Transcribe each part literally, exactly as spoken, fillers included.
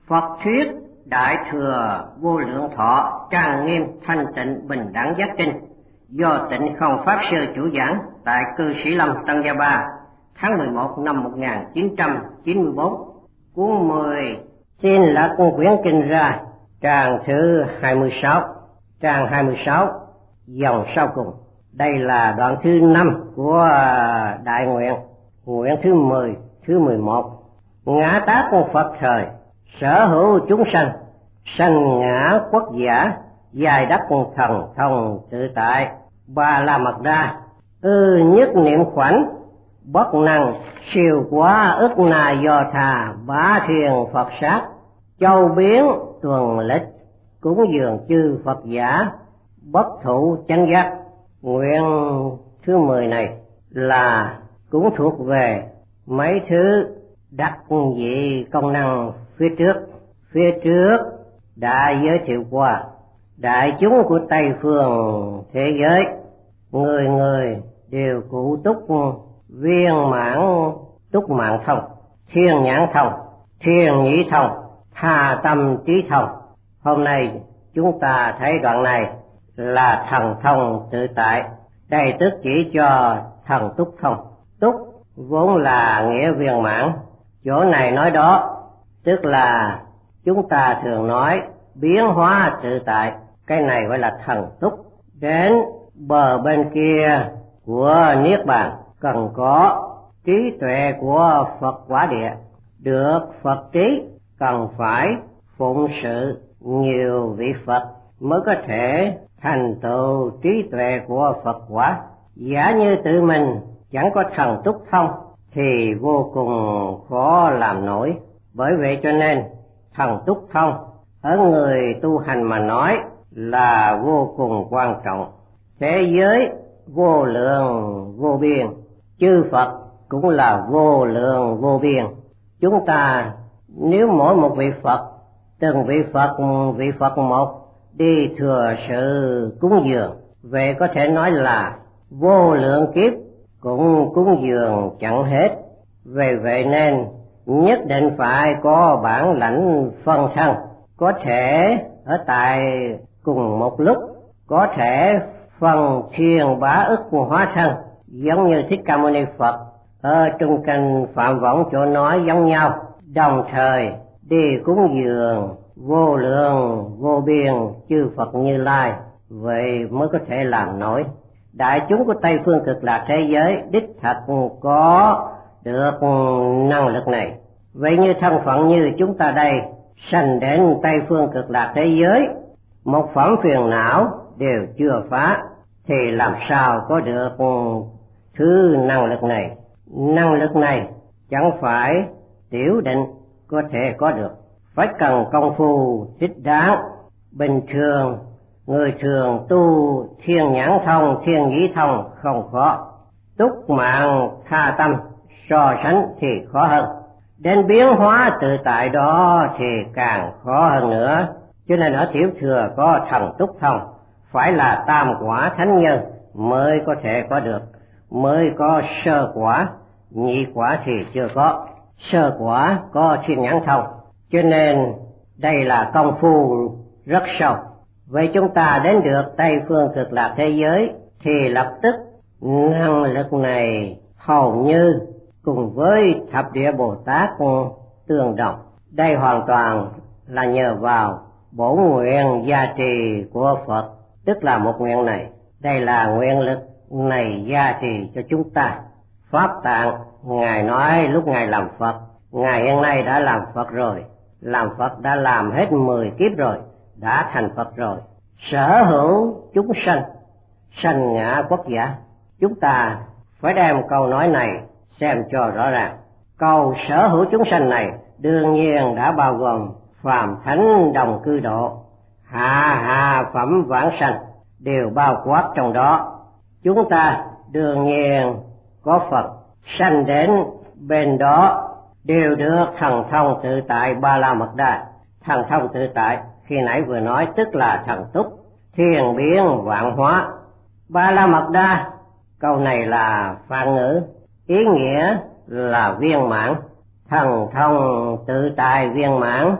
Phật thuyết Đại Thừa Vô Lượng Thọ Trang Nghiêm Thanh Tịnh Bình Đẳng Giác Kinh do Tịnh Không Pháp Sư chủ giảng tại Cư Sĩ Lâm Tân Gia Ba tháng mười một năm một nghìn chín trăm chín mươi bốn. Cuốn mười xin lật quyển kinh ra, trang thứ hai mươi sáu, trang hai mươi sáu, dòng sau cùng. Đây là đoạn thứ năm của Đại Nguyện, nguyện thứ mười, thứ mười một. Ngã tác Phật thời, sở hữu chúng sanh, sanh ngã quốc giả, dài đắc thần thông tự tại. Ba la mật đa, ư nhất niệm khoảnh, bất năng siêu quá ức na do thà, bá thiền Phật sát, châu biến tuần lịch, cúng dường chư Phật giả, bất thụ chánh giác. Nguyện thứ mười này là cũng thuộc về mấy thứ đặc dị công năng phía trước. Phía trước đã giới thiệu qua đại chúng của Tây phương thế giới, người người đều cụ túc viên mãn túc mạng thông, thiên nhãn thông, thiên nhĩ thông, tha tâm trí thông. Hôm nay chúng ta thấy đoạn này là thần thông tự tại, đây tức chỉ cho thần túc thông. Túc vốn là nghĩa viên mãn, chỗ này nói đó tức là chúng ta thường nói biến hóa tự tại, cái này gọi là thần túc. Đến bờ bên kia của niết bàn cần có trí tuệ của Phật quả địa, được Phật trí cần phải phụng sự nhiều vị Phật mới có thể thành tựu trí tuệ của Phật quả. Giả như tự mình chẳng có thần túc thông thì vô cùng khó làm nổi. Bởi vậy cho nên thần túc thông ở người tu hành mà nói là vô cùng quan trọng. Thế giới vô lượng vô biên, chư Phật cũng là vô lượng vô biên. Chúng ta nếu mỗi một vị Phật, từng vị Phật vị Phật một đi thừa sự cúng dường, vậy có thể nói là vô lượng kiếp cũng cúng dường chẳng hết. Vì vậy nên nhất định phải có bản lãnh phân thân, có thể ở tại cùng một lúc, có thể phân thiên bá ức hóa thân, giống như Thích Ca Mâu Ni Phật ở trong kinh Phạm Võng chỗ nói giống nhau, đồng thời đi cúng dường vô lượng vô biên chư Phật Như Lai, vậy mới có thể làm nổi. Đại chúng của Tây phương cực lạc thế giới đích thật có được năng lực này. Vậy như thân phận như chúng ta đây sanh đến Tây phương cực lạc thế giới, một phẩm phiền não đều chưa phá, thì làm sao có được thứ năng lực này? Năng lực này chẳng phải tiểu định có thể có được, phải cần công phu thích đáng. Bình thường người thường tu thiên nhãn thông, thiên nhĩ thông không khó, túc mạng tha tâm so sánh thì khó hơn. Đến biến hóa tự tại đó thì càng khó hơn nữa. Cho nên ở tiểu thừa có thần túc thông, phải là tam quả thánh nhân mới có thể có được, mới có sơ quả, nhị quả thì chưa có, sơ quả có thiên nhãn thông. Cho nên đây là công phu rất sâu. Vậy chúng ta đến được Tây phương cực lạc thế giới thì lập tức năng lực này hầu như cùng với thập địa Bồ Tát tương đồng. Đây hoàn toàn là nhờ vào bổn nguyện gia trì của Phật, tức là một nguyện này. Đây là nguyện lực này gia trì cho chúng ta. Pháp Tạng Ngài nói lúc Ngài làm Phật, Ngài hiện nay đã làm Phật rồi, làm Phật đã làm hết mười kiếp rồi, đã thành Phật rồi. Sở hữu chúng sanh, sanh ngã quốc giả. Chúng ta phải đem câu nói này xem cho rõ ràng. Câu sở hữu chúng sanh này đương nhiên đã bao gồm phàm thánh đồng cư độ, hạ hạ phẩm vãng sanh đều bao quát trong đó. Chúng ta đương nhiên có Phật sanh đến bên đó đều được thần thông tự tại ba la mật đa. Thần thông tự tại khi nãy vừa nói tức là thần túc, thiên biến vạn hóa. Ba la mật đa, câu này là phạn ngữ, ý nghĩa là viên mãn. Thần thông tự tại viên mãn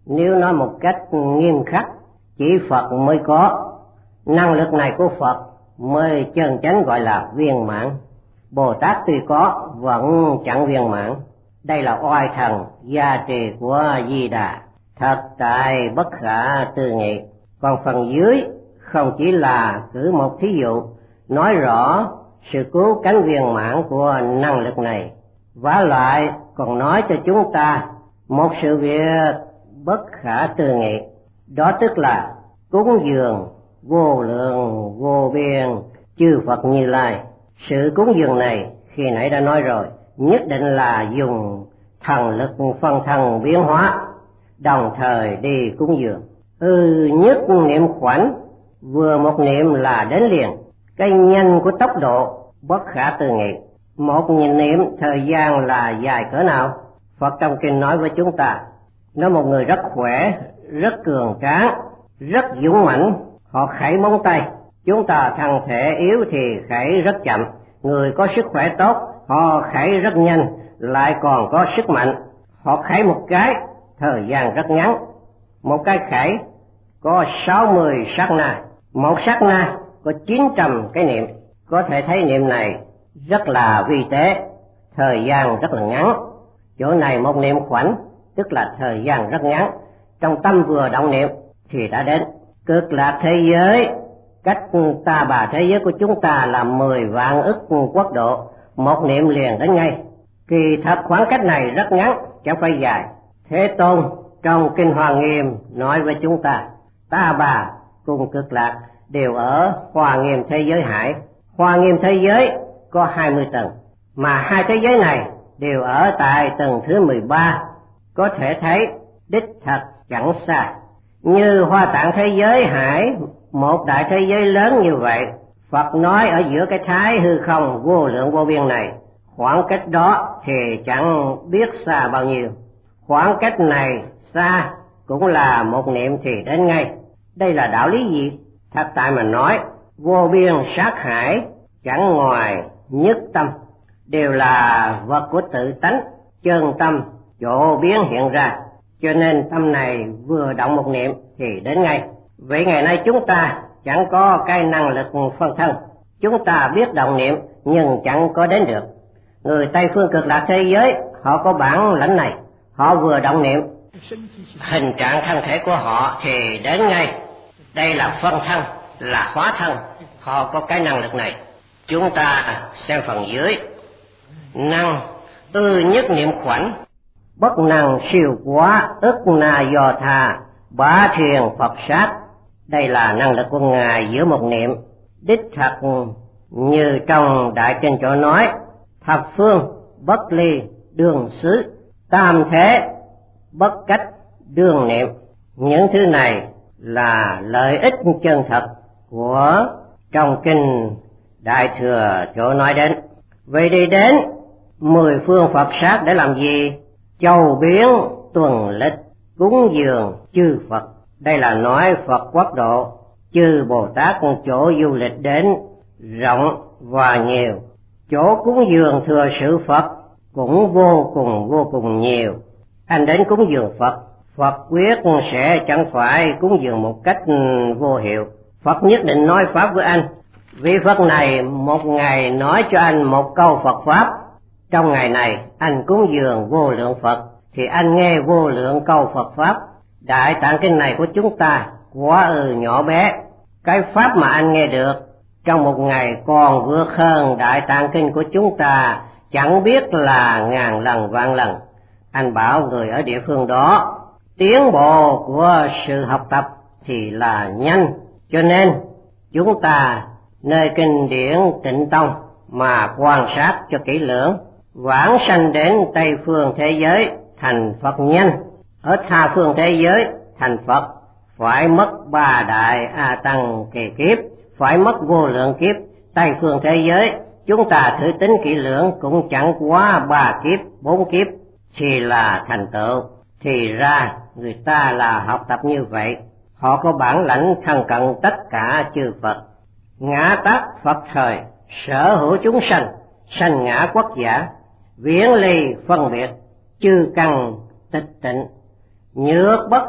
Nếu nói một cách nghiêm khắc, chỉ Phật mới có. Năng lực này của Phật mới chân chánh gọi là viên mãn. Bồ Tát tuy có vẫn chẳng viên mãn. Đây là oai thần gia trì của Di Đà, thật tại bất khả tư nghị. Còn phần dưới không chỉ là cử một thí dụ nói rõ sự cứu cánh viên mãn của năng lực này, vả lại còn nói cho chúng ta một sự việc bất khả tư nghị. Đó tức là cúng dường vô lượng vô biên chư Phật Như Lai. Sự cúng dường này khi nãy đã nói rồi, nhất định là dùng thần lực phân thân biến hóa, đồng thời đi cúng dường. Ừ, nhất niệm khoảnh, vừa một niệm là đến liền. Cái nhanh của tốc độ bất khả tư nghị. Một niệm thời gian là dài cỡ nào? Phật trong kinh nói với chúng ta, nói một người rất khỏe, rất cường tráng, rất dũng mãnh, họ khẩy móng tay. Chúng ta thân thể yếu thì khẩy rất chậm. Người có sức khỏe tốt, họ khẩy rất nhanh, lại còn có sức mạnh. Họ khẩy một cái, thời gian rất ngắn. Một cái khẩy có sáu mươi sát na, một sát na có chín trăm cái niệm. Có thể thấy niệm này rất là vi tế, thời gian rất là ngắn. Chỗ này một niệm khoảnh, tức là thời gian rất ngắn. Trong tâm vừa động niệm thì đã đến. Cực lạc thế giới, cách ta bà thế giới của chúng ta là mười vạn ức quốc độ, một niệm liền đến ngay. Kỳ thật khoảng cách này rất ngắn, chẳng phải dài. Thế Tôn trong Kinh Hoa Nghiêm nói với chúng ta, ta bà cùng cực lạc đều ở Hoa Nghiêm thế giới hải. Hoa Nghiêm thế giới có hai mươi tầng, mà hai thế giới này đều ở tại tầng thứ mười ba. Có thể thấy đích thật chẳng sai. Như Hoa Tạng thế giới hải, một đại thế giới lớn như vậy, Phật nói ở giữa cái thái hư không vô lượng vô biên này, khoảng cách đó thì chẳng biết xa bao nhiêu. Khoảng cách này xa cũng là một niệm thì đến ngay. Đây là đạo lý gì? Thật tại mà nói, vô biên sát hải chẳng ngoài nhất tâm, đều là vật của tự tánh, chân tâm chỗ biến hiện ra. Cho nên tâm này vừa động một niệm thì đến ngay. Vậy ngày nay chúng ta chẳng có cái năng lực phân thân, chúng ta biết động niệm nhưng chẳng có đến được. Người Tây phương cực lạc thế giới họ có bản lãnh này, họ vừa động niệm, hình trạng thân thể của họ thì đến ngay. Đây là phân thân, là hóa thân, họ có cái năng lực này. Chúng ta xem phần dưới. Năng ư nhất niệm khoảnh, bất năng siêu quá ức na do tha bá thiền Phật sát. Đây là năng lực của Ngài giữa một niệm. Đích thật như trong Đại Kinh chỗ nói, thập phương bất ly đương xứ, tam thế bất cách đương niệm. Những thứ này là lợi ích chân thật của trong Kinh Đại Thừa chỗ nói đến. Vậy đi đến mười phương Phật sát để làm gì? Châu biến tuần lịch cúng dường chư Phật. Đây là nói Phật quốc độ, chư Bồ Tát chỗ du lịch đến rộng và nhiều. Chỗ cúng dường thừa sự Phật cũng vô cùng vô cùng nhiều. Anh đến cúng dường Phật, Phật quyết sẽ chẳng phải cúng dường một cách vô hiệu. Phật nhất định nói Pháp với anh. Vị Phật này một ngày nói cho anh một câu Phật Pháp. Trong ngày này anh cúng dường vô lượng Phật thì anh nghe vô lượng câu Phật Pháp. Đại Tạng Kinh này của chúng ta quá ư nhỏ bé. Cái Pháp mà anh nghe được trong một ngày còn vượt hơn Đại Tạng Kinh của chúng ta chẳng biết là ngàn lần vạn lần. Anh bảo người ở địa phương đó tiến bộ của sự học tập thì là nhanh. Cho nên chúng ta nơi kinh điển Tịnh Tông mà quan sát cho kỹ lưỡng, vãng sanh đến Tây phương thế giới thành Phật nhanh, ở tha phương thế giới thành Phật phải mất ba đại a tăng kỳ kiếp, phải mất vô lượng kiếp. Tây phương thế giới chúng ta thử tính kỹ lưỡng cũng chẳng quá ba kiếp bốn kiếp thì là thành tựu. Thì ra người ta là học tập như vậy, họ có bản lãnh thân cận tất cả chư Phật. Ngã tác Phật thời sở hữu chúng sanh, sanh ngã quốc giả, viễn ly phân biệt, chư căn tịch tịnh, nhược bất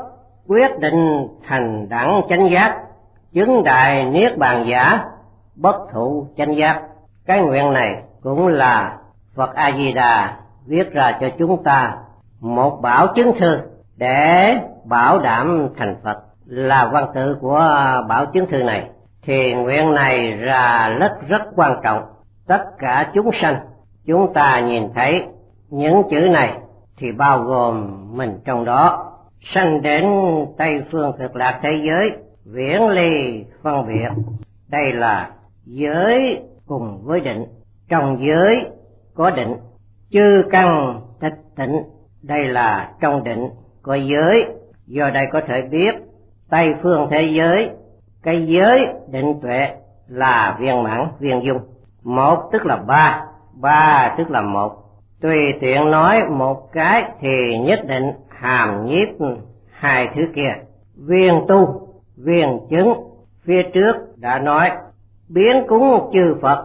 quyết định thành đẳng chánh giác, chứng đại niết bàn giả, bất thụ chánh giác. Cái nguyện này cũng là Phật A Di Đà viết ra cho chúng ta một bảo chứng thư để bảo đảm thành Phật. Là văn tự của bảo chứng thư này thì nguyện này là rất rất quan trọng. Tất cả chúng sanh chúng ta nhìn thấy những chữ này thì bao gồm mình trong đó. Sanh đến Tây phương cực lạc thế giới, viễn ly phân biệt. Đây là giới cùng với định. Trong giới có định. Chư căn tịch tịnh, đây là trong định có giới. Do đây có thể biết Tây phương thế giới, cái giới định tuệ là viên mãn viên dung. Một tức là ba, ba tức là một. Tùy tiện nói một cái thì nhất định hàm nhiếp hai thứ kia. Viên tu, viên chứng, phía trước đã nói biến cúng chư Phật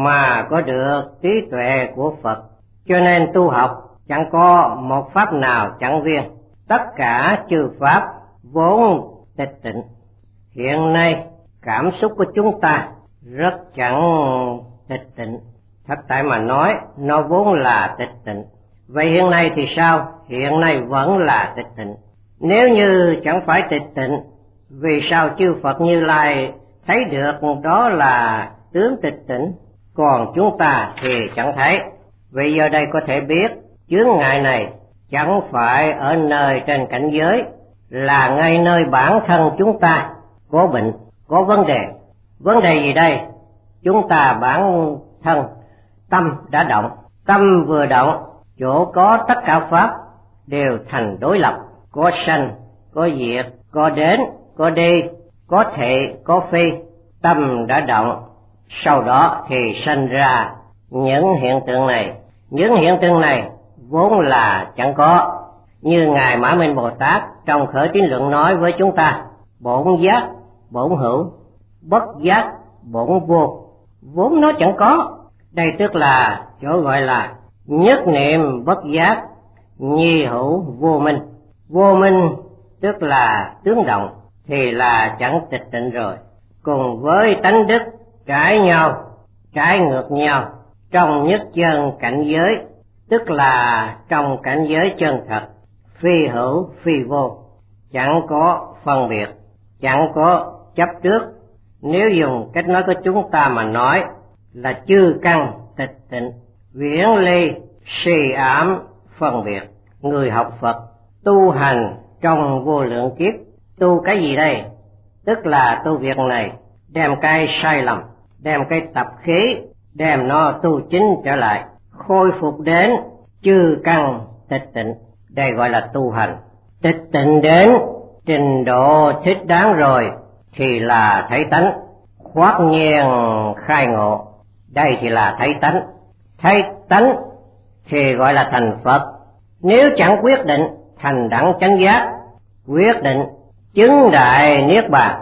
mà có được trí tuệ của Phật. Cho nên tu học chẳng có một pháp nào chẳng viên, tất cả chư pháp vốn tịch tịnh. Hiện nay cảm xúc của chúng ta rất chẳng tịch tịnh. Thật tại mà nói nó vốn là tịch tịnh. Vậy hiện nay thì sao? Hiện nay vẫn là tịch tịnh. Nếu như chẳng phải tịch tịnh, vì sao chư Phật Như Lai thấy được đó là tướng tịch tịnh, còn chúng ta thì chẳng thấy? Vì giờ đây có thể biết chướng ngại này chẳng phải ở nơi trên cảnh giới, là ngay nơi bản thân chúng ta có bệnh, có vấn đề. Vấn đề gì đây? Chúng ta bản thân tâm đã động, tâm vừa động, chỗ có tất cả pháp đều thành đối lập, có sanh, có diệt, có đến, có đi, có thị, có phi. Tâm đã động, sau đó thì sanh ra những hiện tượng này. Những hiện tượng này vốn là chẳng có. Như Ngài Mã Minh Bồ Tát trong Khởi Tín Luận nói với chúng ta, bổn giác, bổn hữu, bất giác, bổn vô, vốn nó chẳng có. Đây tức là chỗ gọi là nhất niệm bất giác, nhi hữu vô minh. Vô minh tức là tướng động thì là chẳng tịch tịnh rồi. Cùng với tánh đức trái nhau, trái ngược nhau trong nhất chân cảnh giới, tức là trong cảnh giới chân thật, phi hữu phi vô, chẳng có phân biệt, chẳng có chấp trước. Nếu dùng cách nói của chúng ta mà nói là chư căn tịch tịnh, viễn ly suy ám phân biệt. Người học Phật tu hành trong vô lượng kiếp, tu cái gì đây? Tức là tu việc này, đem cái sai lầm, đem cái tập khí, đem nó tu chính trở lại, khôi phục đến chư căn tịch tịnh. Đây gọi là tu hành. Tịch tịnh đến trình độ thích đáng rồi thì là thấy tánh, khoát nhiên khai ngộ. Đây thì là thấy tánh. Thấy tánh thì gọi là thành Phật. Nếu chẳng quyết định thành đẳng chánh giác, quyết định chứng đại niết bàn,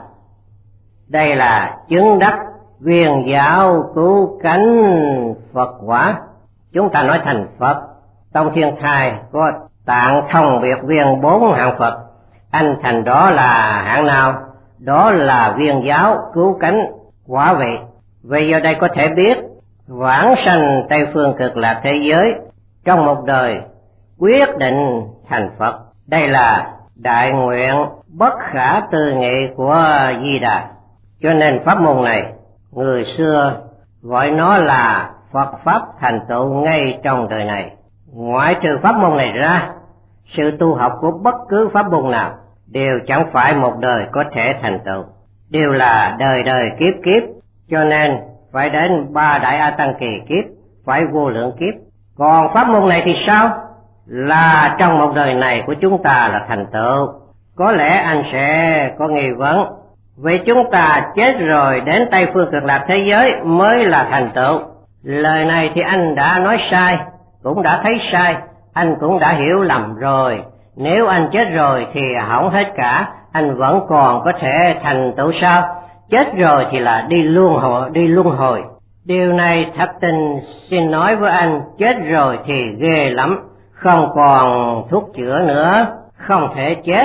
đây là chứng đắc viên giáo cứu cánh Phật quả. Chúng ta nói thành Phật. Tông Thiên Thai có tạng thông biệt viên bốn hạng Phật. Anh thành đó là hạng nào? Đó là viên giáo cứu cánh quả vị. Vì giờ đây có thể biết vãng sanh Tây phương cực lạc thế giới trong một đời quyết định thành Phật. Đây là đại nguyện bất khả tư nghị của Di Đà. Cho nên pháp môn này người xưa gọi nó là Phật pháp thành tựu ngay trong đời này. Ngoại trừ pháp môn này ra, sự tu học của bất cứ pháp môn nào đều chẳng phải một đời có thể thành tựu, đều là đời đời kiếp kiếp. Cho nên phải đến ba đại A Tăng kỳ kiếp, phải vô lượng kiếp. Còn pháp môn này thì sao? Là trong một đời này của chúng ta là thành tựu. Có lẽ anh sẽ có nghi vấn, vì chúng ta chết rồi đến Tây phương cực lạc thế giới mới là thành tựu. Lời này thì anh đã nói sai, cũng đã thấy sai, anh cũng đã hiểu lầm rồi. Nếu anh chết rồi thì hỏng hết cả, anh vẫn còn có thể thành tựu sao? Chết rồi thì là đi luân hồi, đi luân hồi. Điều này thật tình xin nói với anh, chết rồi thì ghê lắm, không còn thuốc chữa nữa, không thể chết,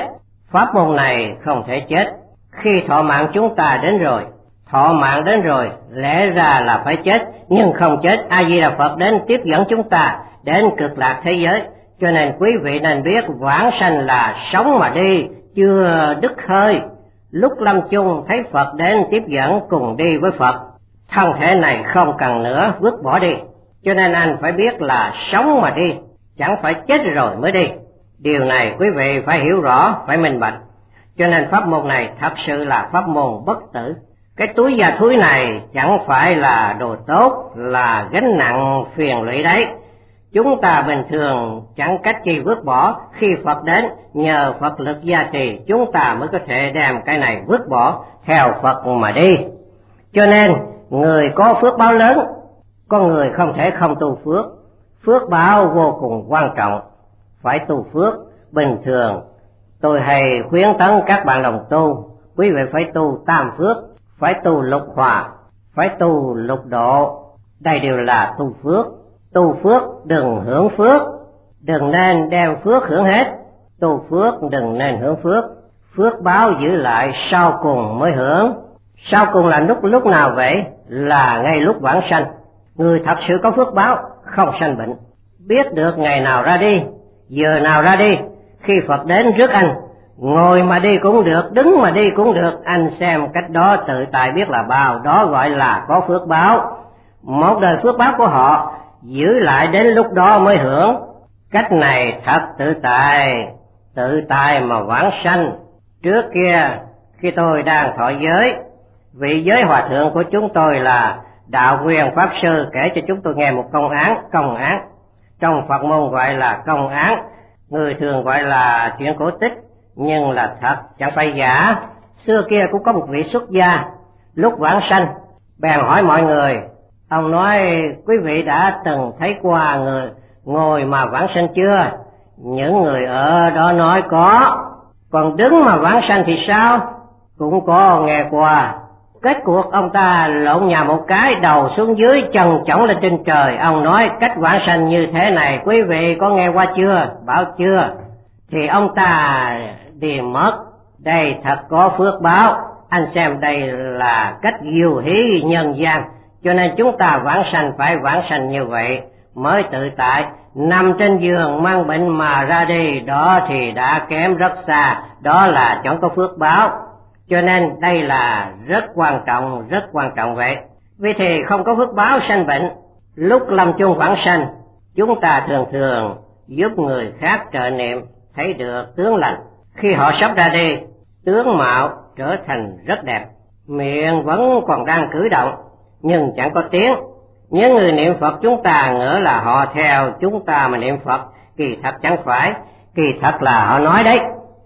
Pháp môn này không thể chết. Khi thọ mạng chúng ta đến rồi, thọ mạng đến rồi, lẽ ra là phải chết, nhưng không chết. A Di Đà Phật đến tiếp dẫn chúng ta đến cực lạc thế giới. Cho nên quý vị nên biết vãng sanh là sống mà đi, chưa đứt hơi. Lúc lâm chung thấy Phật đến tiếp dẫn cùng đi với Phật, thân thể này không cần nữa, vứt bỏ đi. Cho nên anh phải biết là sống mà đi, chẳng phải chết rồi mới đi. Điều này quý vị phải hiểu rõ, phải minh bạch. Cho nên pháp môn này thật sự là pháp môn bất tử. Cái túi da thúi này chẳng phải là đồ tốt, là gánh nặng phiền lụy đấy. Chúng ta bình thường chẳng cách chi vứt bỏ, khi Phật đến nhờ Phật lực gia trì chúng ta mới có thể đem cái này vứt bỏ, theo Phật mà đi. Cho nên người có phước báo lớn, con người không thể không tu phước. Phước báo vô cùng quan trọng, phải tu phước. Bình thường tôi hay khuyến tấn các bạn đồng tu, quý vị phải tu tam phước, phải tu lục hòa, phải tu lục độ. Đây đều là tu phước. Tu phước đừng hưởng phước, đừng nên đem phước hưởng hết. Tu phước đừng nên hưởng phước, phước báo giữ lại sau cùng mới hưởng. Sau cùng là lúc lúc nào vậy? Là ngay lúc vãng sanh. Người thật sự có phước báo, không sanh bệnh, biết được ngày nào ra đi, giờ nào ra đi. Khi Phật đến rước anh, ngồi mà đi cũng được, đứng mà đi cũng được, anh xem cách đó tự tại biết là bao, đó gọi là có phước báo. Một đời phước báo của họ giữ lại đến lúc đó mới hưởng. Cách này thật tự tại, tự tại mà vãng sanh. Trước kia khi tôi đang thọ giới, vị giới hòa thượng của chúng tôi là Đạo Quyền Pháp Sư kể cho chúng tôi nghe một công án. Công án trong Phật môn gọi là công án, người thường gọi là chuyện cổ tích, nhưng là thật, chẳng phải giả. Xưa kia cũng có một vị xuất gia, lúc vãng sanh bèn hỏi mọi người, ông nói quý vị đã từng thấy qua người ngồi mà vãng sanh chưa? Những người ở đó nói có. Còn đứng mà vãng sanh thì sao? Cũng có nghe qua. Kết cuộc ông ta lộn nhà một cái, đầu xuống dưới, chân chổng lên trên trời. Ông nói cách vãng sanh như thế này, quý vị có nghe qua chưa? Bảo chưa. Thì ông ta đi mất. Đây thật có phước báo. Anh xem đây là cách diêu hí nhân gian. Cho nên chúng ta vãng sanh phải vãng sanh như vậy mới tự tại. Nằm trên giường mang bệnh mà ra đi, đó thì đã kém rất xa, đó là chẳng có phước báo. Cho nên đây là rất quan trọng, rất quan trọng vậy. Vì thì không có phước báo sanh bệnh, lúc lâm chung vãng sanh, chúng ta thường thường giúp người khác trợ niệm, thấy được tướng lành. Khi họ sắp ra đi, tướng mạo trở thành rất đẹp, miệng vẫn còn đang cử động, nhưng chẳng có tiếng. Những người niệm Phật chúng ta ngỡ là họ theo chúng ta mà niệm Phật, kỳ thật chẳng phải, kỳ thật là họ nói đấy.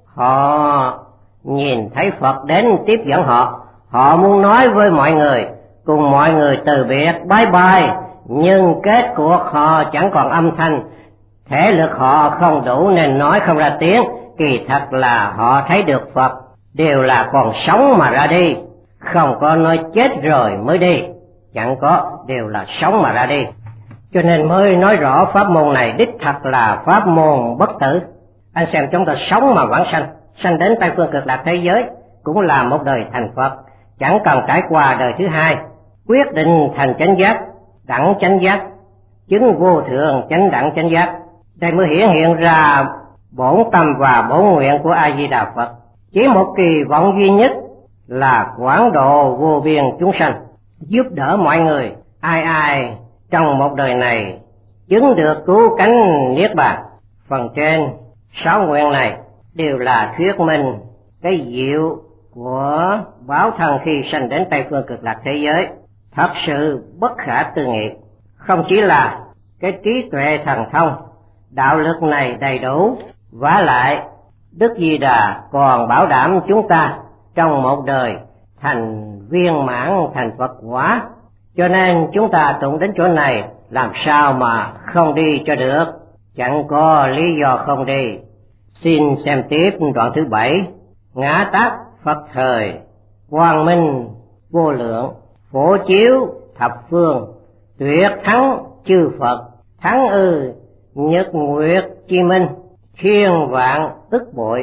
Họ nhìn thấy Phật đến tiếp dẫn họ, họ muốn nói với mọi người, cùng mọi người từ biệt bye bye, nhưng kết cuộc họ chẳng còn âm thanh, thể lực họ không đủ nên nói không ra tiếng. Kỳ thật là họ thấy được Phật, đều là còn sống mà ra đi, không có nói chết rồi mới đi, chẳng có, đều là sống mà ra đi. Cho nên mới nói rõ pháp môn này đích thật là pháp môn bất tử. Anh xem chúng ta sống mà vãng sanh, sanh đến Tây Phương Cực Lạc thế giới cũng là một đời thành Phật, chẳng cần trải qua đời thứ hai, quyết định thành chánh giác, đẳng chánh giác, chứng vô thượng chánh đẳng chánh giác. Đây mới hiển hiện ra bổn tâm và bổn nguyện của A Di Đà Phật. Chỉ một kỳ vọng duy nhất là quảng độ vô biên chúng sanh, giúp đỡ mọi người, ai ai trong một đời này chứng được cứu cánh niết bàn. Phần trên sáu nguyện này đều là thuyết minh cái diệu của báo thân khi sanh đến Tây Phương Cực Lạc thế giới, thật sự bất khả tư nghị. Không chỉ là cái trí tuệ thần thông, đạo lực này đầy đủ, vả lại Đức Di Đà còn bảo đảm chúng ta trong một đời thành viên mãn, thành Phật quả. Cho nên chúng ta tụng đến chỗ này làm sao mà không đi cho được, chẳng có lý do không đi. Xin xem tiếp đoạn thứ bảy. Ngã tát Phật thời, quang minh vô lượng, phổ chiếu thập phương, tuyệt thắng chư Phật, thắng ư nhật nguyệt chi minh, thiên vạn tức bội.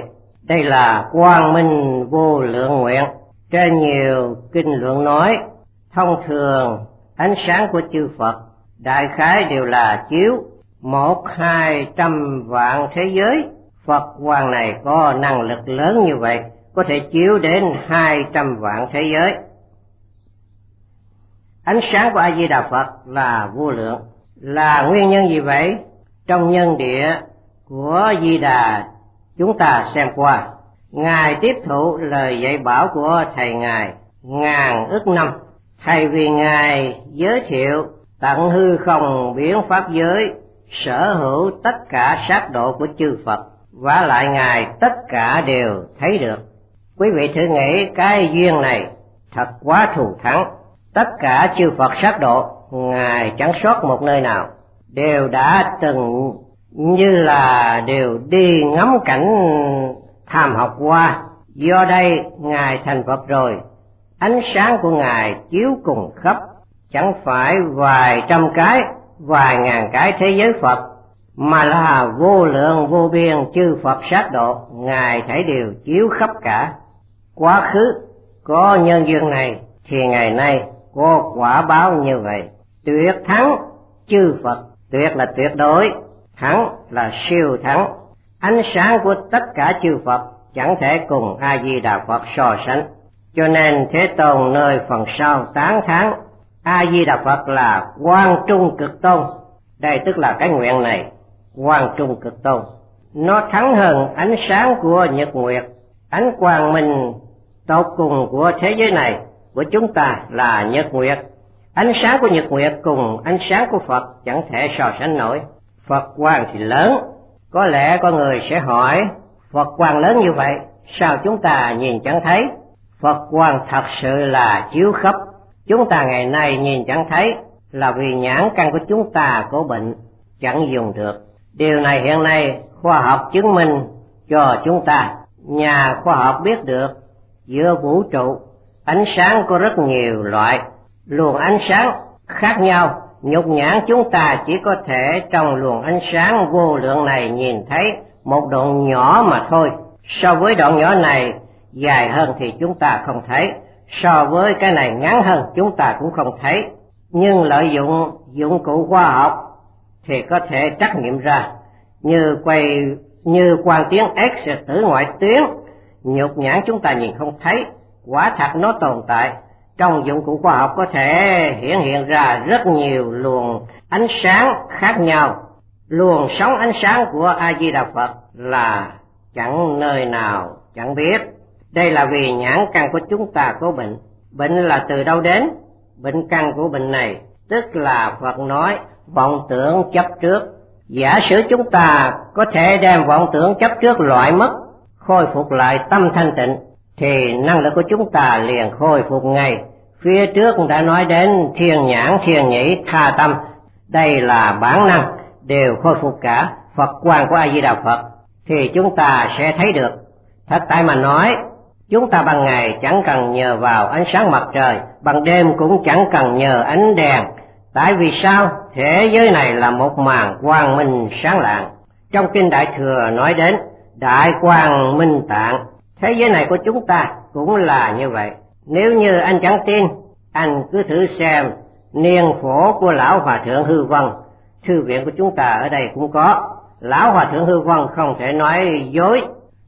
Đây là quang minh vô lượng nguyện. Trên nhiều kinh luận nói, thông thường ánh sáng của chư Phật đại khái đều là chiếu một hai trăm vạn thế giới. Phật Hoàng này có năng lực lớn như vậy, có thể chiếu đến hai trăm vạn thế giới. Ánh sáng của A Di Đà Phật là vô lượng. Là nguyên nhân gì vậy? Trong nhân địa của Di Đà chúng ta xem qua, Ngài tiếp thụ lời dạy bảo của thầy Ngài ngàn ức năm. Thầy vì Ngài giới thiệu tận hư không biến pháp giới, sở hữu tất cả sát độ của chư Phật, vả lại Ngài tất cả đều thấy được. Quý vị thử nghĩ cái duyên này thật quá thù thắng. Tất cả chư Phật sát độ, Ngài chẳng sót một nơi nào, đều đã từng như là đều đi ngắm cảnh tham học qua. Do đây Ngài thành Phật rồi, ánh sáng của Ngài chiếu cùng khắp, chẳng phải vài trăm cái, vài ngàn cái thế giới Phật, mà là vô lượng vô biên chư Phật sát độ, Ngài thấy đều chiếu khắp cả. Quá khứ có nhân duyên này thì ngày nay có quả báo như vậy. Tuyệt thắng chư Phật, tuyệt là tuyệt đối, thắng là siêu thắng. Ánh sáng của tất cả chư Phật chẳng thể cùng A Di Đà Phật so sánh. Cho nên Thế Tôn nơi phần sau tán thán A Di Đà Phật là quang trung cực tôn. Đây tức là cái nguyện này, quang trung cực tôn, nó thắng hơn ánh sáng của nhật nguyệt. Ánh quang minh tột cùng của thế giới này của chúng ta là nhật nguyệt. Ánh sáng của nhật nguyệt cùng ánh sáng của Phật chẳng thể so sánh nổi. Phật quang thì lớn. Có lẽ có người sẽ hỏi, Phật quang lớn như vậy sao chúng ta nhìn chẳng thấy? Phật quang thật sự là chiếu khắp. Chúng ta ngày nay nhìn chẳng thấy là vì nhãn căn của chúng ta có bệnh, chẳng dùng được. Điều này hiện nay khoa học chứng minh cho chúng ta. Nhà khoa học biết được giữa vũ trụ ánh sáng có rất nhiều loại, luồng ánh sáng khác nhau. Nhục nhãn chúng ta chỉ có thể trong luồng ánh sáng vô lượng này nhìn thấy một đoạn nhỏ mà thôi. So với đoạn nhỏ này dài hơn thì chúng ta không thấy, so với cái này ngắn hơn chúng ta cũng không thấy. Nhưng lợi dụng dụng cụ khoa học thì có thể trắc nghiệm ra, như quay như quang tuyến X, tử ngoại tuyến, nhục nhãn chúng ta nhìn không thấy, quả thật nó tồn tại. Trong dụng cụ khoa học có thể hiển hiện ra rất nhiều luồng ánh sáng khác nhau. Luồng sóng ánh sáng của A Di Đà Phật là chẳng nơi nào chẳng biết. Đây là vì nhãn căn của chúng ta có bệnh. Bệnh là từ đâu đến? Bệnh căn của bệnh này tức là Phật nói vọng tưởng chấp trước. Giả sử chúng ta có thể đem vọng tưởng chấp trước loại mất, khôi phục lại tâm thanh tịnh, thì năng lực của chúng ta liền khôi phục ngay. Phía trước đã nói đến thiên nhãn, thiên nhĩ, tha tâm. Đây là bản năng, đều khôi phục cả. Phật quang của A Di Đà Phật thì chúng ta sẽ thấy được. Thật tại mà nói, chúng ta ban ngày chẳng cần nhờ vào ánh sáng mặt trời, ban đêm cũng chẳng cần nhờ ánh đèn. Tại vì sao? Thế giới này là một màn quang minh sáng lạng. Trong kinh Đại Thừa nói đến đại quang minh tạng. Thế giới này của chúng ta cũng là như vậy. Nếu như anh chẳng tin, anh cứ thử xem niên phổ của Lão Hòa Thượng Hư Vân. Thư viện của chúng ta ở đây cũng có. Lão Hòa Thượng Hư Vân không thể nói dối.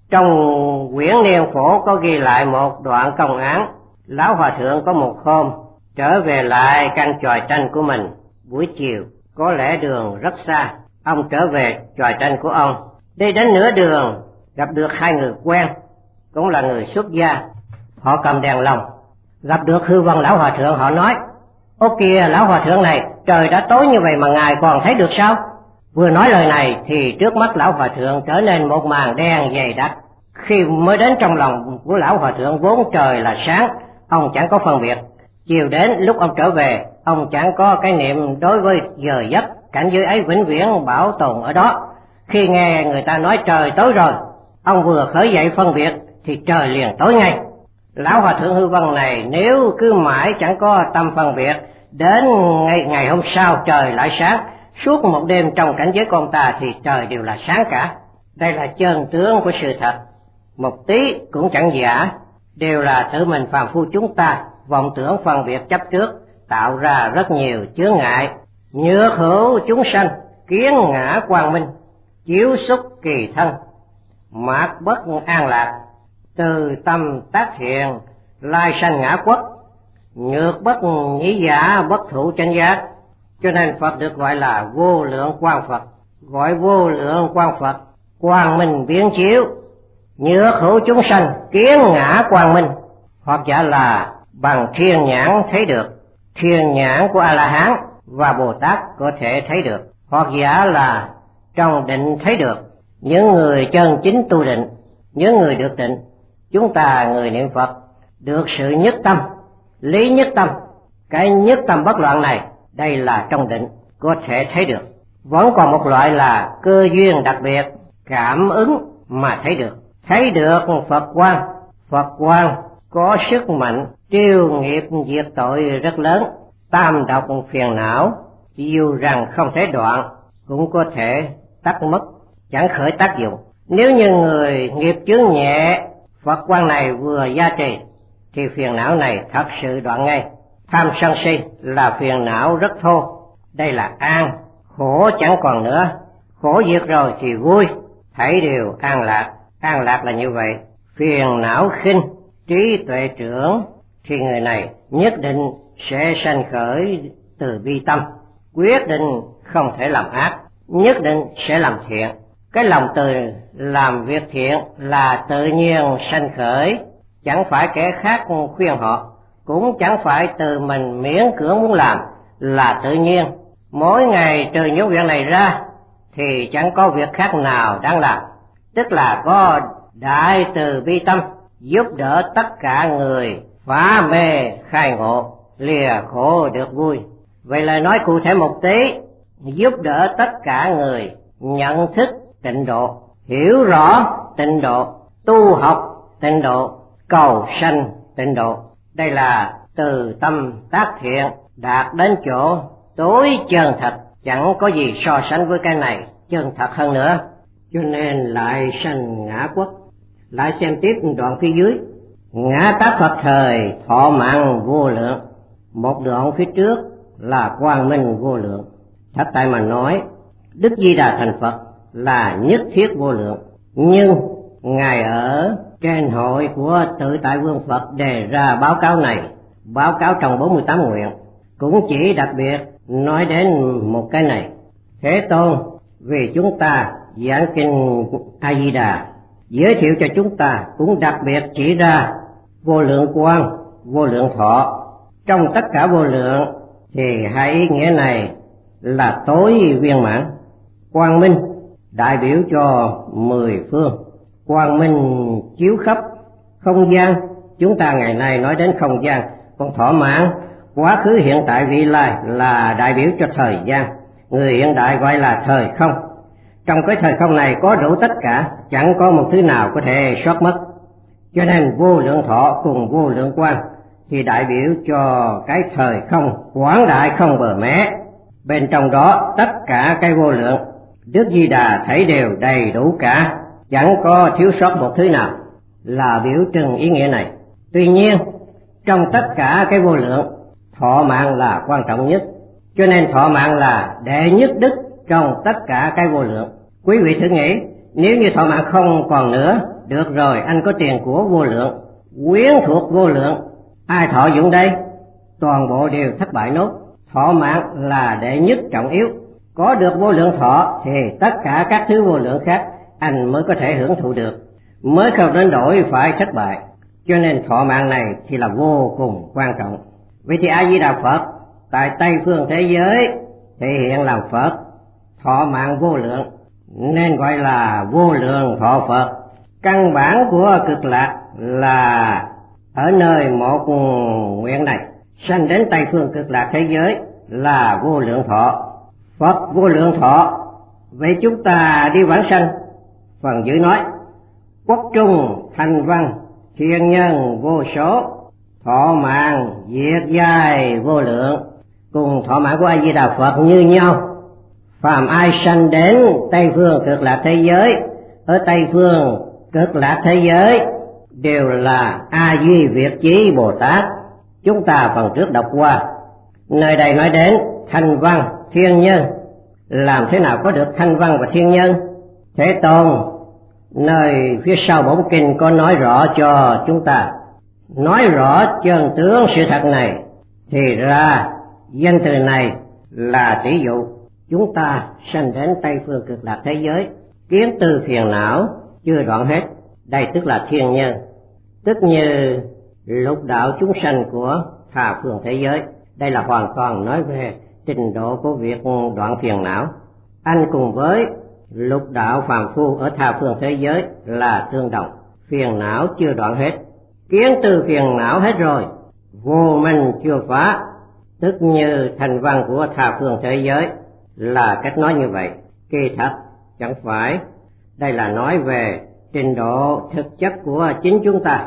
Trong quyển niên phổ có ghi lại một đoạn công án. Lão Hòa Thượng có một hôm trở về lại căn chòi tranh của mình. Buổi chiều, có lẽ đường rất xa, ông trở về chòi tranh của ông. Đi đến nửa đường, gặp được hai người quen, cũng là người xuất gia. Họ cầm đèn lồng, gặp được Hư Vân Lão Hòa Thượng, họ nói: "Ô kìa Lão Hòa Thượng này, trời đã tối như vậy mà ngài còn thấy được sao?" Vừa nói lời này thì trước mắt Lão Hòa Thượng trở nên một màn đen dày đặc. Khi mới đến trong lòng của Lão Hòa Thượng vốn trời là sáng, ông chẳng có phân biệt. Chiều đến lúc ông trở về, ông chẳng có cái niệm đối với giờ giấc, cảnh giới ấy vĩnh viễn bảo tồn ở đó. Khi nghe người ta nói trời tối rồi, ông vừa khởi dậy phân biệt thì trời liền tối ngay. Lão Hòa Thượng Hư Vân này nếu cứ mãi chẳng có tâm phân biệt, đến ngày, ngày hôm sau trời lại sáng, suốt một đêm trong cảnh giới con ta thì trời đều là sáng cả. Đây là chân tướng của sự thật. một tí cũng chẳng giả, đều là tự mình phàm phu chúng ta vọng tưởng phân biệt chấp trước, tạo ra rất nhiều chướng ngại. Nhược hữu chúng sanh, kiến ngã quang minh, chiếu xúc kỳ thân, mạt bất an lạc, từ tâm tác thiện, lai sanh ngã quốc, nhược bất nhĩ giả, bất thụ chánh giác. Cho nên Phật được gọi là vô lượng quang Phật. Gọi vô lượng quang Phật, quang minh biến chiếu, nhược hữu chúng sanh, kiến ngã quang minh. Hoặc giả là bằng thiên nhãn thấy được, thiên nhãn của A-la-hán và Bồ Tát có thể thấy được. Hoặc giả là trong định thấy được. Những người chân chính tu định, những người được định, chúng ta người niệm Phật được sự nhất tâm, lý nhất tâm. Cái nhất tâm bất loạn này, đây là trong định có thể thấy được. Vẫn còn một loại là cơ duyên đặc biệt, cảm ứng mà thấy được. Thấy được Phật quang. Phật quang có sức mạnh tiêu nghiệp diệt tội rất lớn. Tam độc phiền não dù rằng không thể đoạn cũng có thể tắt mất, chẳng khởi tác dụng. Nếu như người nghiệp chướng nhẹ, Phật quang này vừa gia trì thì phiền não này thật sự đoạn ngay. Tham sân si là phiền não rất thô, đây là an, khổ chẳng còn nữa. Khổ diệt rồi thì vui, thấy đều an lạc. An lạc là như vậy. Phiền não khinh, trí tuệ trưởng thì người này nhất định sẽ sanh khởi từ bi tâm, quyết định không thể làm ác, nhất định sẽ làm thiện. Cái lòng từ làm việc thiện là tự nhiên sanh khởi, chẳng phải kẻ khác khuyên họ, cũng chẳng phải từ mình miễn cưỡng muốn làm, là tự nhiên. Mỗi ngày trừ những việc này ra thì chẳng có việc khác nào đáng làm, tức là có đại từ bi tâm giúp đỡ tất cả người phá mê khai ngộ, lìa khổ được vui. Vậy lời nói cụ thể một tí, giúp đỡ tất cả người nhận thức tịnh độ, hiểu rõ tịnh độ, tu học tịnh độ, cầu sanh tịnh độ. Đây là từ tâm tác thiện, đạt đến chỗ tối chân thật, chẳng có gì so sánh với cái này chân thật hơn nữa. Cho nên lại sanh ngã quốc. Lại xem tiếp đoạn phía dưới. Ngã tác Phật thời thọ mạng vô lượng. Một đoạn phía trước là quang minh vô lượng. Thật tại mà nói, Đức Di Đà thành Phật là nhất thiết vô lượng, nhưng Ngài ở trên hội của Tự Tại Vương Phật đề ra báo cáo này, báo cáo trong bốn mươi tám nguyện, cũng chỉ đặc biệt nói đến một cái này. Thế Tôn vì chúng ta giảng kinh A Di Đà, giới thiệu cho chúng ta cũng đặc biệt chỉ ra vô lượng quang, vô lượng thọ. Trong tất cả vô lượng thì hai ý nghĩa này là tối viên mãn. Quang minh đại biểu cho mười phương, quang minh chiếu khắp không gian. Chúng ta ngày nay nói đến không gian, còn thọ mãn quá khứ hiện tại vị lai là đại biểu cho thời gian. Người hiện đại gọi là thời không. Trong cái thời không này có đủ tất cả, chẳng có một thứ nào có thể sót mất. Cho nên vô lượng thọ cùng vô lượng quang thì đại biểu cho cái thời không quảng đại không bờ mé. Bên trong đó tất cả cái vô lượng, Đức Di Đà thấy đều đầy đủ cả, chẳng có thiếu sót một thứ nào, là biểu trưng ý nghĩa này. Tuy nhiên trong tất cả cái vô lượng, thọ mạng là quan trọng nhất, cho nên thọ mạng là đệ nhất đức trong tất cả cái vô lượng. Quý vị thử nghĩ, nếu như thọ mạng không còn nữa, được rồi, anh có tiền của vô lượng, quyến thuộc vô lượng, ai thọ dụng đây? Toàn bộ đều thất bại nốt. Thọ mạng là đệ nhất trọng yếu. Có được vô lượng thọ thì tất cả các thứ vô lượng khác anh mới có thể hưởng thụ được, mới không đến đổi phải thất bại. Cho nên thọ mạng này thì là vô cùng quan trọng. Vậy thì A Di Đà Phật tại Tây phương thế giới thể hiện làm Phật, thọ mạng vô lượng nên gọi là vô lượng thọ Phật. Căn bản của cực lạc là ở nơi một nguyện này, sanh đến Tây phương cực lạc thế giới là vô lượng thọ. Phật vô lượng thọ. Vậy chúng ta đi vãng sanh, phần dưới nói quốc trung thành văn thiên nhân vô số, thọ mạng diệt dài vô lượng. Cùng thọ mạng của A Di Đà Phật như nhau. Phàm ai sanh đến Tây phương cực lạc thế giới, ở Tây phương Cực lạc thế giới đều là A Duy Việt Chí Bồ Tát. Chúng ta phần trước đọc qua, nơi đây nói đến thanh văn, thiên nhân. Làm thế nào có được thanh văn và thiên nhân? Thế Tôn nơi phía sau bổn kinh có nói rõ cho chúng ta, nói rõ chân tướng sự thật này. Thì ra danh từ này là tỷ dụ chúng ta sanh đến Tây phương cực lạc thế giới, kiến tư phiền não chưa đoạn hết, đây tức là thiên nhân. Tức như lục đạo chúng sanh của tha phương thế giới, đây là hoàn toàn nói về trình độ của việc đoạn phiền não. Anh cùng với lục đạo phàm phu ở tha phương thế giới là tương đồng, phiền não chưa đoạn hết, kiến tư phiền não hết rồi, vô minh chưa phá. Tức như thành văn của tha phương thế giới là cách nói như vậy. Kỳ thật chẳng phải, đây là nói về trình độ thực chất của chính chúng ta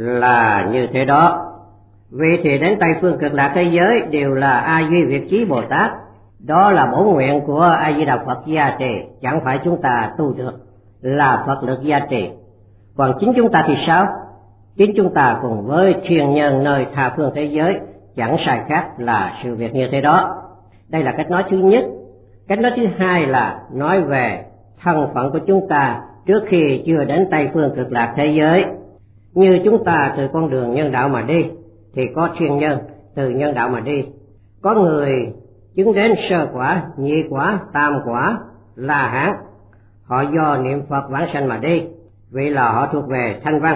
là như thế đó. Vì thì đến Tây phương cực lạc thế giới đều là A Duy Việt Chí Bồ Tát, đó là bổn nguyện của A Di Đà Phật gia trì, chẳng phải chúng ta tu được, là Phật lực gia trì. Còn chính chúng ta thì sao? Chính chúng ta cùng với thiên nhân nơi tha phương thế giới chẳng sai khác là sự việc như thế đó. Đây là cách nói thứ nhất. Cách nói thứ hai là nói về thân phận của chúng ta trước khi chưa đến Tây phương cực lạc thế giới. Như chúng ta từ con đường nhân đạo mà đi thì có thiên nhân từ nhân đạo mà đi, có người chứng đến sơ quả, nhị quả, tam quả, La Hán, họ do niệm Phật vãng sanh mà đi, vì là họ thuộc về thanh văn,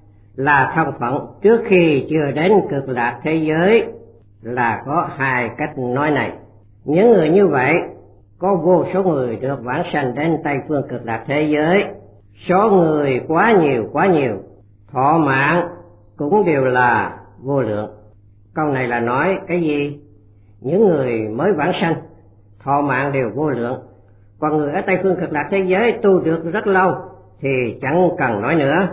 là thân phận trước khi chưa đến cực lạc thế giới. Là có hai cách nói này. Những người như vậy có vô số người được vãng sanh đến Tây phương cực lạc thế giới, số người quá nhiều quá nhiều, thọ mạng cũng đều là vô lượng. Câu này là nói cái gì? Những người mới vãng sanh thọ mạng đều vô lượng, còn người ở Tây phương cực lạc thế giới tu được rất lâu thì chẳng cần nói nữa.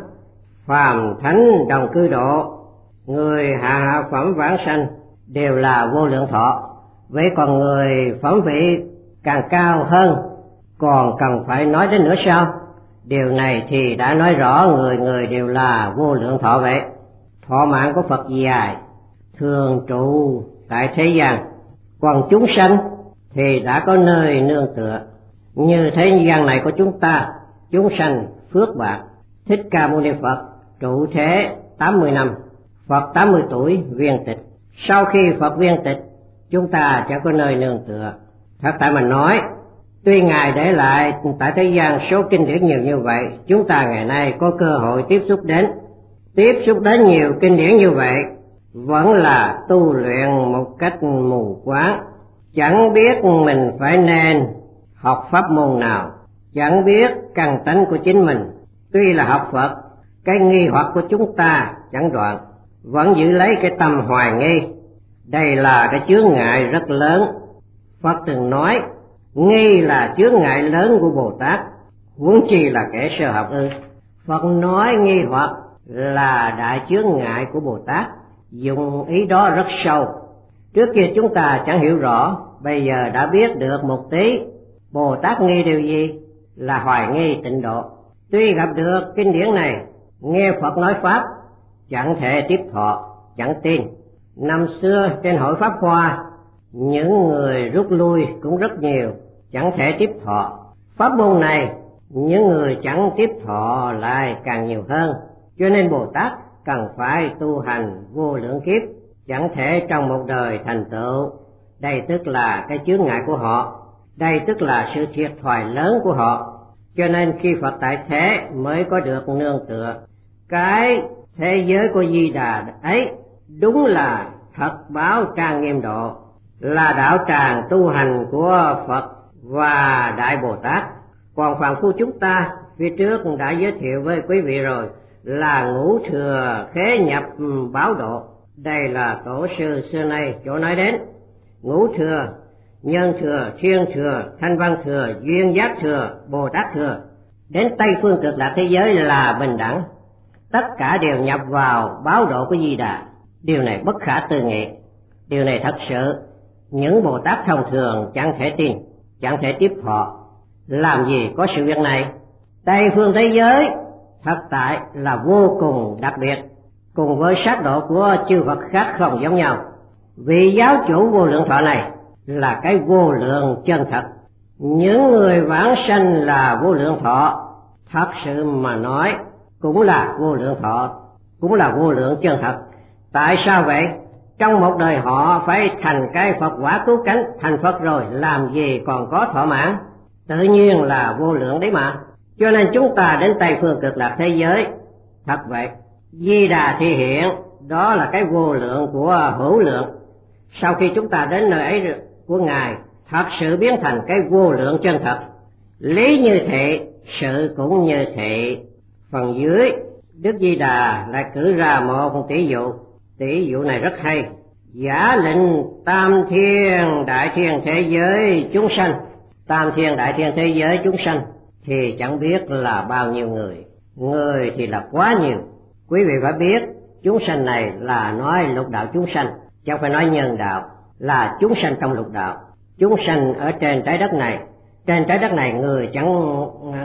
Phàm thánh đồng cư độ, người hạ hạ phẩm vãng sanh đều là vô lượng thọ. Vậy còn người phẩm vị càng cao hơn còn cần phải nói đến nữa sao? Điều này thì đã nói rõ người người đều là vô lượng thọ vậy. Thọ mạng của Phật dài, thường trụ tại thế gian, còn chúng sanh thì đã có nơi nương tựa. Như thế gian này của chúng ta, chúng sanh phước bạc. Thích Ca Mâu Ni Phật trụ thế tám mươi năm, Phật tám mươi tuổi viên tịch. Sau khi Phật viên tịch, chúng ta chẳng có nơi nương tựa. Thật tại mình nói, tuy Ngài để lại tại thế gian số kinh điển nhiều như vậy, chúng ta ngày nay có cơ hội tiếp xúc đến, tiếp xúc đến nhiều kinh điển như vậy, vẫn là tu luyện một cách mù quáng, chẳng biết mình phải nên học pháp môn nào, chẳng biết căn tánh của chính mình. Tuy là học Phật, cái nghi hoặc của chúng ta chẳng đoạn, vẫn giữ lấy cái tâm hoài nghi. Đây là cái chướng ngại rất lớn. Phật từng nói, nghi là chướng ngại lớn của Bồ Tát, huống chi là kẻ sơ học ư? Phật nói nghi hoặc là đại chướng ngại của Bồ Tát, dùng ý đó rất sâu. Trước kia chúng ta chẳng hiểu rõ, bây giờ đã biết được một tí. Bồ Tát nghi điều gì? Là hoài nghi tịnh độ. Tuy gặp được kinh điển này, nghe Phật nói pháp, chẳng thể tiếp thọ, chẳng tin. Năm xưa trên hội Pháp Hoa, những người rút lui cũng rất nhiều, chẳng thể tiếp thọ. Pháp môn này, những người chẳng tiếp thọ lại càng nhiều hơn. Cho nên Bồ Tát cần phải tu hành vô lượng kiếp, chẳng thể trong một đời thành tựu. Đây tức là cái chướng ngại của họ, đây tức là sự thiệt thòi lớn của họ. Cho nên khi Phật tại thế mới có được nương tựa. Cái thế giới của Di Đà ấy đúng là thật báo trang nghiêm độ, là đạo tràng tu hành của Phật và Đại Bồ Tát. Còn phàm phu chúng ta phía trước đã giới thiệu với quý vị rồi, là ngũ thừa khế nhập báo độ. Đây là tổ sư xưa nay chỗ nói đến. Ngũ thừa, nhân thừa, thiên thừa, thanh văn thừa, duyên giác thừa, Bồ Tát thừa. Đến Tây phương cực lạc thế giới là bình đẳng, tất cả đều nhập vào báo độ của Di Đà. Điều này bất khả tư nghị. Điều này thật sự những Bồ Tát thông thường chẳng thể tin, chẳng thể tiếp thọ. Làm gì có sự việc này? Tây phương thế giới thật tại là vô cùng đặc biệt, cùng với sát độ của chư Phật khác không giống nhau. Vị giáo chủ vô lượng thọ này là cái vô lượng chân thật. Những người vãng sanh là vô lượng thọ, thật sự mà nói cũng là vô lượng thọ, cũng là vô lượng chân thật. Tại sao vậy? Trong một đời họ phải thành cái Phật quả cứu cánh, thành Phật rồi làm gì còn có thọ mãn, tự nhiên là vô lượng đấy mà. Cho nên chúng ta đến Tây Phương Cực Lạc thế giới, thật vậy, Di Đà thị hiện, đó là cái vô lượng của hữu lượng. Sau khi chúng ta đến nơi ấy của Ngài, thật sự biến thành cái vô lượng chân thật. Lý như thế, sự cũng như thế. Phần dưới, Đức Di Đà lại cử ra một tỷ dụ. Tỷ dụ này rất hay. Giả lệnh tam thiên đại thiên thế giới chúng sanh, tam thiên đại thiên thế giới chúng sanh thì chẳng biết là bao nhiêu người. Người thì là quá nhiều. Quý vị phải biết, chúng sanh này là nói lục đạo chúng sanh, chẳng phải nói nhân đạo, là chúng sanh trong lục đạo. Chúng sanh ở trên trái đất này, trên trái đất này người chẳng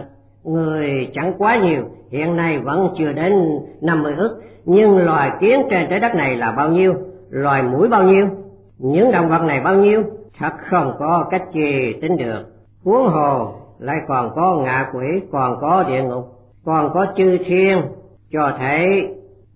người chẳng quá nhiều, hiện nay vẫn chưa đến năm mươi ức, nhưng loài kiến trên trái đất này là bao nhiêu, loài muỗi bao nhiêu, những động vật này bao nhiêu, thật không có cách gì tính được. Huống hồ lại còn có ngạ quỷ, còn có địa ngục, còn có chư thiên, cho thấy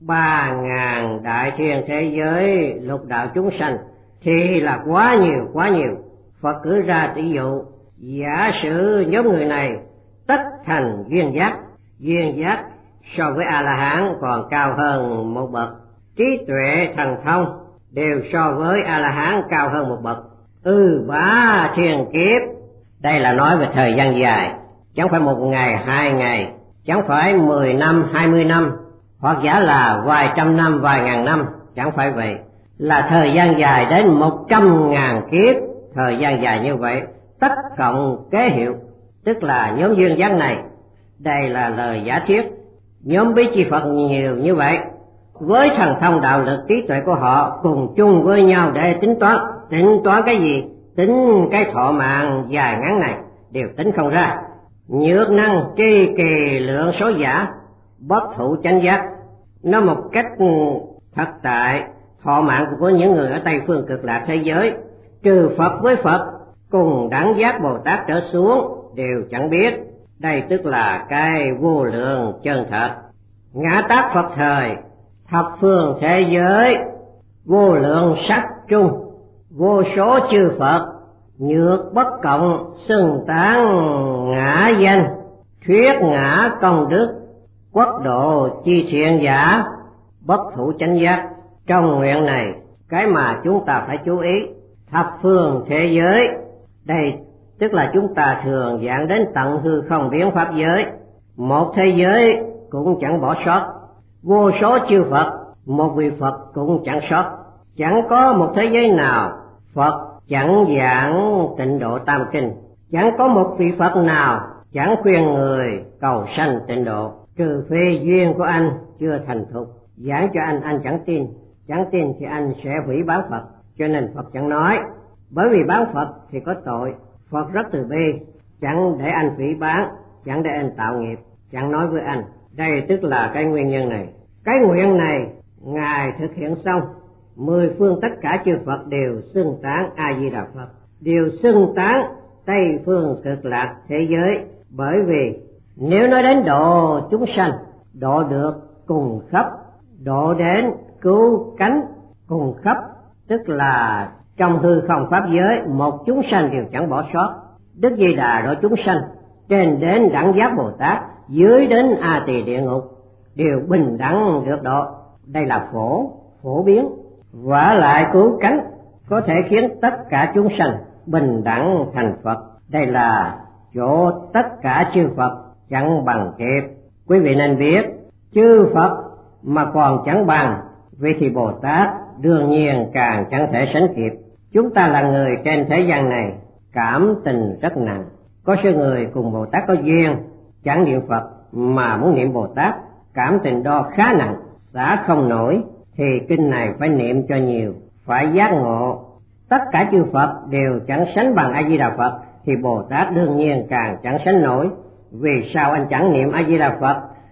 ba ngàn đại thiên thế giới lục đạo chúng sanh thì là quá nhiều, quá nhiều. Phật cử ra tỷ dụ, giả sử nhóm người này tất thành duyên giác, duyên giác so với A-la-hán còn cao hơn một bậc, trí tuệ thần thông đều so với A-la-hán cao hơn một bậc, ư bá thiên kiếp. Đây là nói về thời gian dài, chẳng phải một ngày, hai ngày, chẳng phải mười năm, hai mươi năm, hoặc giả là vài trăm năm, vài ngàn năm, chẳng phải vậy, là thời gian dài đến một trăm ngàn kiếp. Thời gian dài như vậy, tất cộng kế hiệu, tức là nhóm duyên giác này. Đây là lời giả thiết. Nhóm bí chi Phật nhiều như vậy, với thần thông đạo lực trí tuệ của họ cùng chung với nhau để tính toán. Tính toán cái gì? Tính cái thọ mạng dài ngắn này, đều tính không ra. Nhược năng tri kỳ lượng số giả, bất thụ chánh giác. Nó một cách thật tại, thọ mạng của những người ở Tây Phương Cực Lạc thế giới, trừ Phật với Phật, cùng đẳng giác Bồ Tát trở xuống, đều chẳng biết. Đây tức là cái vô lượng chân thật. Ngã tác Phật thời, thập phương thế giới, vô lượng sắc trung, vô số chư Phật, nhược bất cộng, xưng tán ngã danh, thuyết ngã công đức, quốc độ chi thiện giả, bất thủ chánh giác. Trong nguyện này, cái mà chúng ta phải chú ý, thập phương thế giới, đây tức là chúng ta thường dạng đến tận hư không biến pháp giới, một thế giới cũng chẳng bỏ sót, vô số chư Phật, một vị Phật cũng chẳng sót. Chẳng có một thế giới nào Phật chẳng giảng tịnh độ tam kinh, chẳng có một vị Phật nào chẳng khuyên người cầu sanh tịnh độ, trừ phi duyên của anh chưa thành thục, giảng cho anh anh chẳng tin, chẳng tin thì anh sẽ hủy bán Phật. Cho nên Phật chẳng nói, bởi vì bán Phật thì có tội. Phật rất từ bi, chẳng để anh hủy bán, chẳng để anh tạo nghiệp, chẳng nói với anh. Đây tức là cái nguyên nhân này. Cái nguyện này Ngài thực hiện xong, mười phương tất cả chư Phật đều xưng tán A Di Đà Phật, đều xưng tán Tây Phương Cực Lạc thế giới. Bởi vì nếu nói đến độ chúng sanh, độ được cùng khắp, độ đến cứu cánh cùng khắp, tức là trong hư không pháp giới một chúng sanh đều chẳng bỏ sót. Đức Di Đà độ chúng sanh, trên đến đẳng giác Bồ Tát, dưới đến A Tỳ địa ngục, đều bình đẳng được độ. Đây là phổ, phổ biến, vả lại cứu cánh, có thể khiến tất cả chúng sanh bình đẳng thành Phật. Đây là chỗ tất cả chư Phật chẳng bằng kịp. Quý vị nên biết, chư Phật mà còn chẳng bằng, vì thì Bồ Tát đương nhiên càng chẳng thể sánh kịp. Chúng ta là người trên thế gian này, cảm tình rất nặng. Có số người cùng Bồ Tát có duyên, chẳng niệm Phật mà muốn niệm Bồ Tát, cảm tình đó khá nặng, xả không nổi, thì kinh này phải niệm cho nhiều, phải giác ngộ. Tất cả chư Phật đều chẳng sánh bằng A Di Đà Phật, thì Bồ Tát đương nhiên càng chẳng sánh nổi. Vì sao anh chẳng niệm A Di Đà Phật?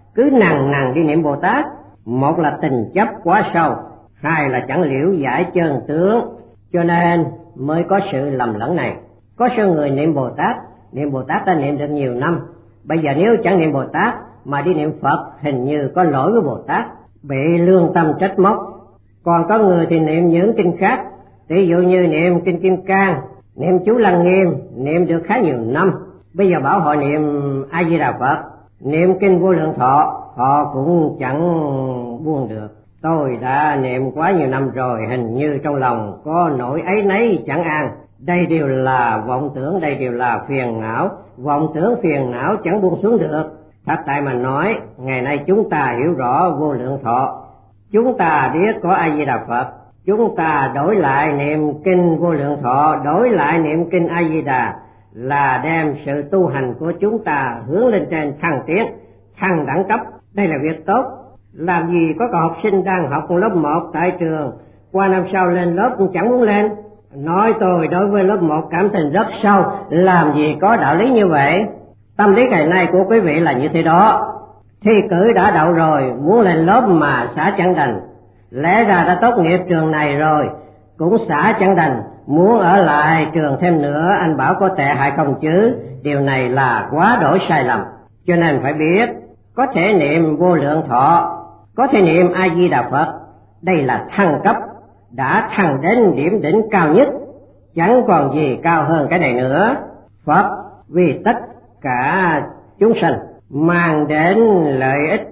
cứ nằng nằng đi niệm Bồ Tát, một là tình chấp quá sâu, hai là chẳng liễu giải chân tướng, cho nên mới có sự lầm lẫn này. Có số người niệm Bồ Tát, niệm Bồ Tát đã niệm được nhiều năm, bây giờ nếu chẳng niệm Bồ Tát mà đi niệm Phật, hình như có lỗi với Bồ Tát, bị lương tâm trách móc. Còn có người thì niệm những kinh khác, ví dụ như niệm kinh Kim Cang, niệm chú Lăng Nghiêm, niệm được khá nhiều năm, bây giờ bảo họ niệm A Di Đà Phật, niệm kinh Vô Lượng Thọ, họ cũng chẳng buông được. Tôi đã niệm quá nhiều năm rồi, hình như trong lòng có nỗi ấy nấy chẳng an. Đây đều là vọng tưởng, đây đều là phiền não, vọng tưởng phiền não chẳng buông xuống được. Thật tại mà nói, ngày nay chúng ta hiểu rõ Vô Lượng Thọ, chúng ta biết có A Di Đà Phật, chúng ta đổi lại niệm kinh Vô Lượng Thọ, đổi lại niệm kinh A Di Đà, là đem sự tu hành của chúng ta hướng lên trên thăng tiến, thăng đẳng cấp. Đây là việc tốt. Làm gì có cậu học sinh đang học lớp một tại trường, qua năm sau lên lớp cũng chẳng muốn lên. Nói tôi đối với lớp một cảm tình rất sâu, làm gì có đạo lý như vậy. Tâm lý ngày nay của quý vị là như thế đó. Thi cử đã đậu rồi, muốn lên lớp mà xả chẳng đành. Lẽ ra đã tốt nghiệp trường này rồi, cũng xả chẳng đành. Muốn ở lại trường thêm nữa, anh bảo có tệ hại không chứ? Điều này là quá đổi sai lầm. Cho nên phải biết, có thể niệm Vô Lượng Thọ, có thể niệm A Di Đà Phật, đây là thăng cấp, đã thăng đến điểm đỉnh cao nhất, chẳng còn gì cao hơn cái này nữa. Phật vì tất cả chúng sanh mang đến lợi ích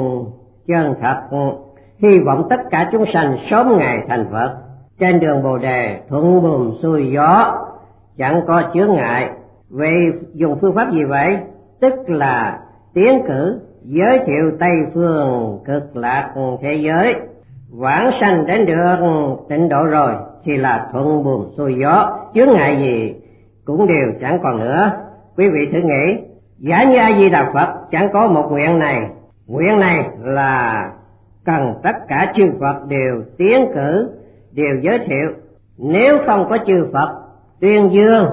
chân thật, hy vọng tất cả chúng sanh sớm ngày thành Phật. Trên đường Bồ Đề thuận buồm xuôi gió, chẳng có chướng ngại. Vậy dùng phương pháp gì vậy? Tức là tiến cử giới thiệu Tây phương cực lạc thế giới, vãng sanh đến được tịnh độ rồi thì là thuận buồm xuôi gió, chướng ngại gì cũng đều chẳng còn nữa. Quý vị thử nghĩ, giả như A Di Đà Phật chẳng có một nguyện này, nguyện này là cần tất cả chư Phật đều tiến cử, đều giới thiệu. Nếu không có chư Phật tuyên dương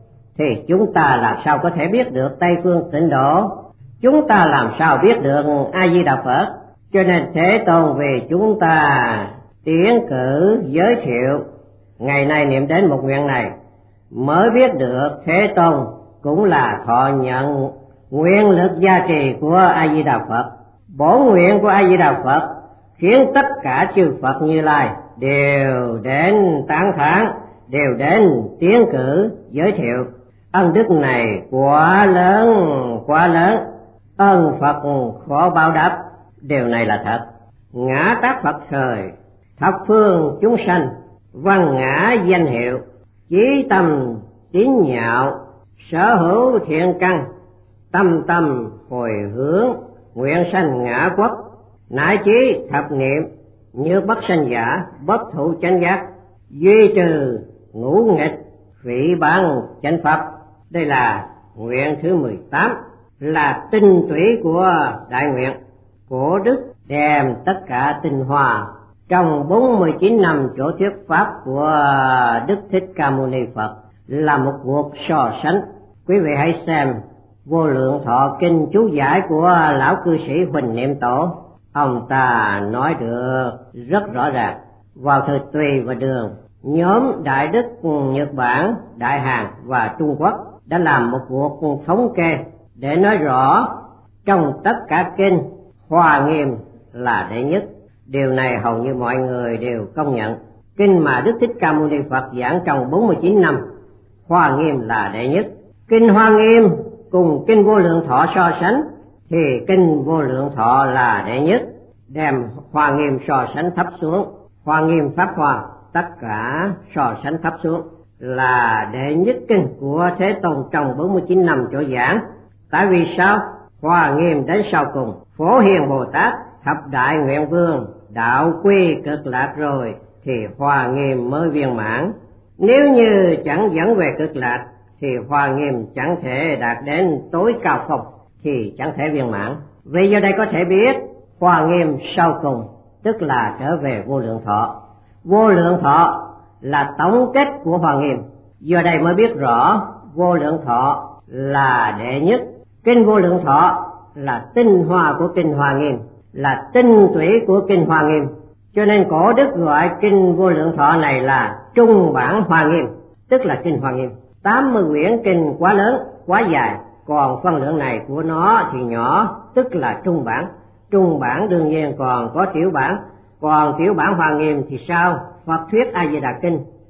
thì chúng ta làm sao có thể biết được Tây phương tịnh độ, chúng ta làm sao biết được A Di Đà Phật. Cho nên Thế Tôn vì chúng ta tiến cử giới thiệu, ngày nay niệm đến một nguyện này mới biết được Thế Tôn cũng là thọ nhận nguyện lực gia trì của A Di Đà Phật. Bổn nguyện của A Di Đà Phật khiến tất cả chư Phật Như Lai đều đến tán thán, đều đến tiến cử giới thiệu. Ân đức này quá lớn, quá lớn, ơn Phật khó báo đáp. Điều này là thật. Ngã tác Phật thời, thập phương chúng sanh, văn ngã danh hiệu, chí tâm tín nhạo, sở hữu thiện căn, tâm tâm hồi hướng, nguyện sanh ngã quốc, nại chí thập niệm, như bất sanh giả, bất thụ chánh giác, duy trừ ngũ nghịch, phỉ báng chánh pháp. Đây là nguyện thứ mười tám, là tinh túy của đại nguyện. Cổ đức đem tất cả tinh hoa trong bốn mươi chín năm chỗ thuyết pháp của Đức Thích Ca Mâu Ni Phật là một cuộc so sánh. Quý vị hãy xem Vô Lượng Thọ kinh chú giải của lão cư sĩ Huỳnh Niệm Tổ. Ông ta nói được rất rõ ràng. Vào thời Tùy và Đường, nhóm Đại Đức Nhật Bản, Đại Hàn và Trung Quốc đã làm một cuộc thống kê để nói rõ trong tất cả kinh, Hoa Nghiêm là đệ nhất. Điều này hầu như mọi người đều công nhận. Kinh mà Đức Thích Ca Mâu Ni Phật giảng trong bốn mươi chín năm, Hoa Nghiêm là đệ nhất. Kinh Hoa Nghiêm cùng kinh Vô Lượng Thọ so sánh thì kinh Vô Lượng Thọ là đệ nhất. Đem Hoa Nghiêm so sánh thấp xuống, Hoa Nghiêm Pháp Hoa tất cả so sánh thấp xuống, là đệ nhất kinh của Thế Tôn trong bốn mươi chín năm chỗ giảng. Tại vì sao? Hoa Nghiêm đến sau cùng, Phổ Hiền Bồ Tát thập đại nguyện vương đạo quy cực lạc rồi thì Hoa Nghiêm mới viên mãn. Nếu như chẳng dẫn về cực lạc thì Hoa Nghiêm chẳng thể đạt đến tối cao không, thì chẳng thể viên mãn. Vì giờ đây có thể biết Hoa Nghiêm sau cùng tức là trở về Vô Lượng Thọ. Vô Lượng Thọ là tổng kết của Hoa Nghiêm. Giờ đây mới biết rõ Vô Lượng Thọ là đệ nhất. Kinh Vô Lượng Thọ là tinh hoa của kinh Hoa Nghiêm, là tinh túy của kinh Hoa Nghiêm. Cho nên cổ đức gọi kinh Vô Lượng Thọ này là trung bản Hoa Nghiêm, tức là kinh Hoa Nghiêm. tám mươi quyển kinh quá lớn, quá dài, còn phân lượng này của nó thì nhỏ, tức là trung bản. Trung bản đương nhiên còn có tiểu bản, còn tiểu bản Hoa Nghiêm thì sao? Phật thuyết A Di Đà Kinh